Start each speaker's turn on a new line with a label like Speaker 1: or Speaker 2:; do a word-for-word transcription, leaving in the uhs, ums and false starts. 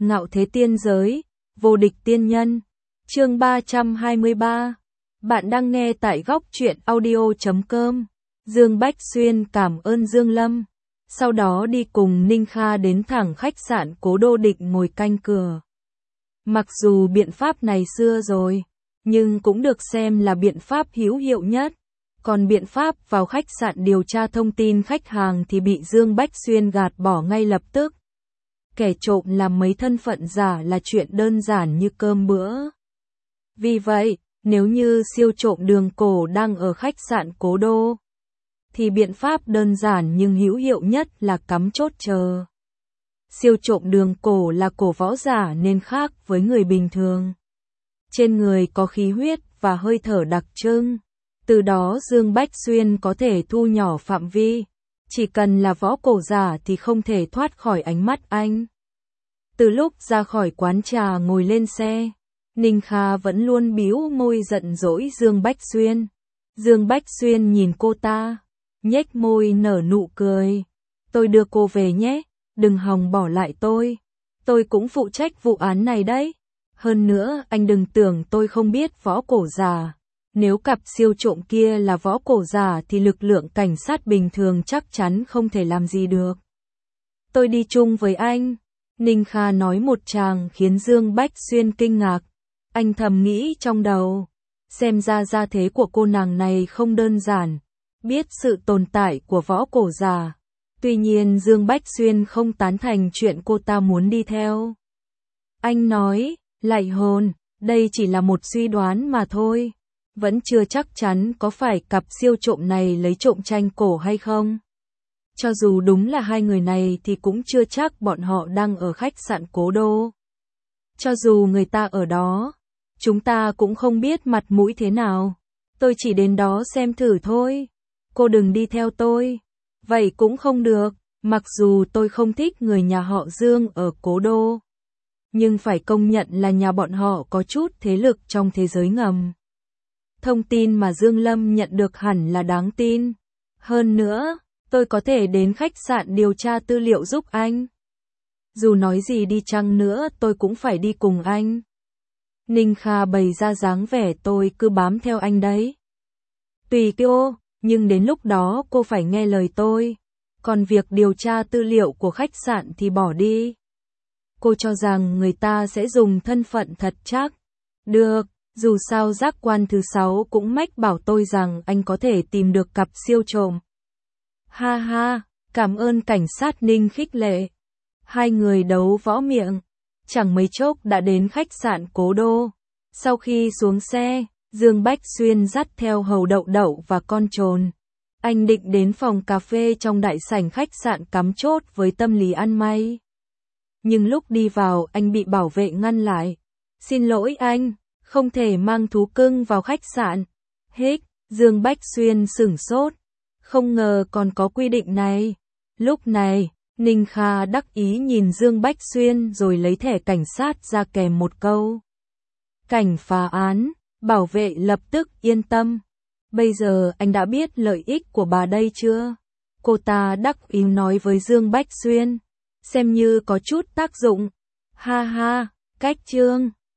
Speaker 1: Ngạo thế tiên giới, vô địch tiên nhân. Chương ba trăm hai mươi ba. Bạn đang nghe tại góc truyện audio chấm com. Dương Bách Xuyên cảm ơn Dương Lâm. Sau đó đi cùng Ninh Kha đến thẳng khách sạn Cố Đô định ngồi canh cửa. Mặc dù biện pháp này xưa rồi, nhưng cũng được xem là biện pháp hữu hiệu nhất. Còn biện pháp vào khách sạn điều tra thông tin khách hàng thì bị Dương Bách Xuyên gạt bỏ ngay lập tức. Kẻ trộm làm mấy thân phận giả là chuyện đơn giản như cơm bữa. Vì vậy, nếu như siêu trộm Đường Cổ đang ở khách sạn Cố Đô, thì biện pháp đơn giản nhưng hữu hiệu nhất là cắm chốt chờ. Siêu trộm Đường Cổ là cổ võ giả nên khác với người bình thường. Trên người có khí huyết và hơi thở đặc trưng. Từ đó Dương Bách Xuyên có thể thu nhỏ phạm vi. Chỉ cần là võ cổ giả thì không thể thoát khỏi ánh mắt anh. Từ lúc ra khỏi quán trà ngồi lên xe, Ninh Kha vẫn luôn bĩu môi giận dỗi Dương Bách Xuyên. Dương Bách Xuyên nhìn cô ta, nhếch môi nở nụ cười. Tôi đưa cô về nhé, đừng hòng bỏ lại tôi. Tôi cũng phụ trách vụ án này đấy. Hơn nữa, anh đừng tưởng tôi không biết võ cổ giả. Nếu cặp siêu trộm kia là võ cổ giả thì lực lượng cảnh sát bình thường chắc chắn không thể làm gì được. Tôi đi chung với anh. Ninh Kha nói một tràng khiến Dương Bách Xuyên kinh ngạc. Anh thầm nghĩ trong đầu. Xem ra gia thế của cô nàng này không đơn giản. Biết sự tồn tại của võ cổ giả. Tuy nhiên Dương Bách Xuyên không tán thành chuyện cô ta muốn đi theo. Anh nói, lạy hồn, đây chỉ là một suy đoán mà thôi. Vẫn chưa chắc chắn có phải cặp siêu trộm này lấy trộm tranh cổ hay không. Cho dù đúng là hai người này thì cũng chưa chắc bọn họ đang ở khách sạn Cố Đô. Cho dù người ta ở đó, chúng ta cũng không biết mặt mũi thế nào. Tôi chỉ đến đó xem thử thôi. Cô đừng đi theo tôi. Vậy cũng không được, mặc dù tôi không thích người nhà họ Dương ở Cố Đô. Nhưng phải công nhận là nhà bọn họ có chút thế lực trong thế giới ngầm. Thông tin mà Dương Lâm nhận được hẳn là đáng tin. Hơn nữa, tôi có thể đến khách sạn điều tra tư liệu giúp anh. Dù nói gì đi chăng nữa tôi cũng phải đi cùng anh. Ninh Kha bày ra dáng vẻ tôi cứ bám theo anh đấy. Tùy cô, nhưng đến lúc đó cô phải nghe lời tôi. Còn việc điều tra tư liệu của khách sạn thì bỏ đi. Cô cho rằng người ta sẽ dùng thân phận thật chắc. Được, dù sao giác quan thứ sáu cũng mách bảo tôi rằng anh có thể tìm được cặp siêu trộm. Ha ha, cảm ơn cảnh sát Ninh khích lệ. Hai người đấu võ miệng. Chẳng mấy chốc đã đến khách sạn Cố Đô. Sau khi xuống xe, Dương Bách Xuyên dắt theo hầu đậu đậu và con trồn. Anh định đến phòng cà phê trong đại sảnh khách sạn cắm chốt với tâm lý ăn may. Nhưng lúc đi vào anh bị bảo vệ ngăn lại. Xin lỗi anh, không thể mang thú cưng vào khách sạn. Hích, Dương Bách Xuyên sửng sốt. Không ngờ còn có quy định này. Lúc này, Ninh Kha đắc ý nhìn Dương Bách Xuyên rồi lấy thẻ cảnh sát ra kèm một câu. Cảnh phá án, bảo vệ lập tức yên tâm. Bây giờ anh đã biết lợi ích của bà đây chưa? Cô ta đắc ý nói với Dương Bách Xuyên. Xem như có chút tác dụng. Ha ha, cách chương.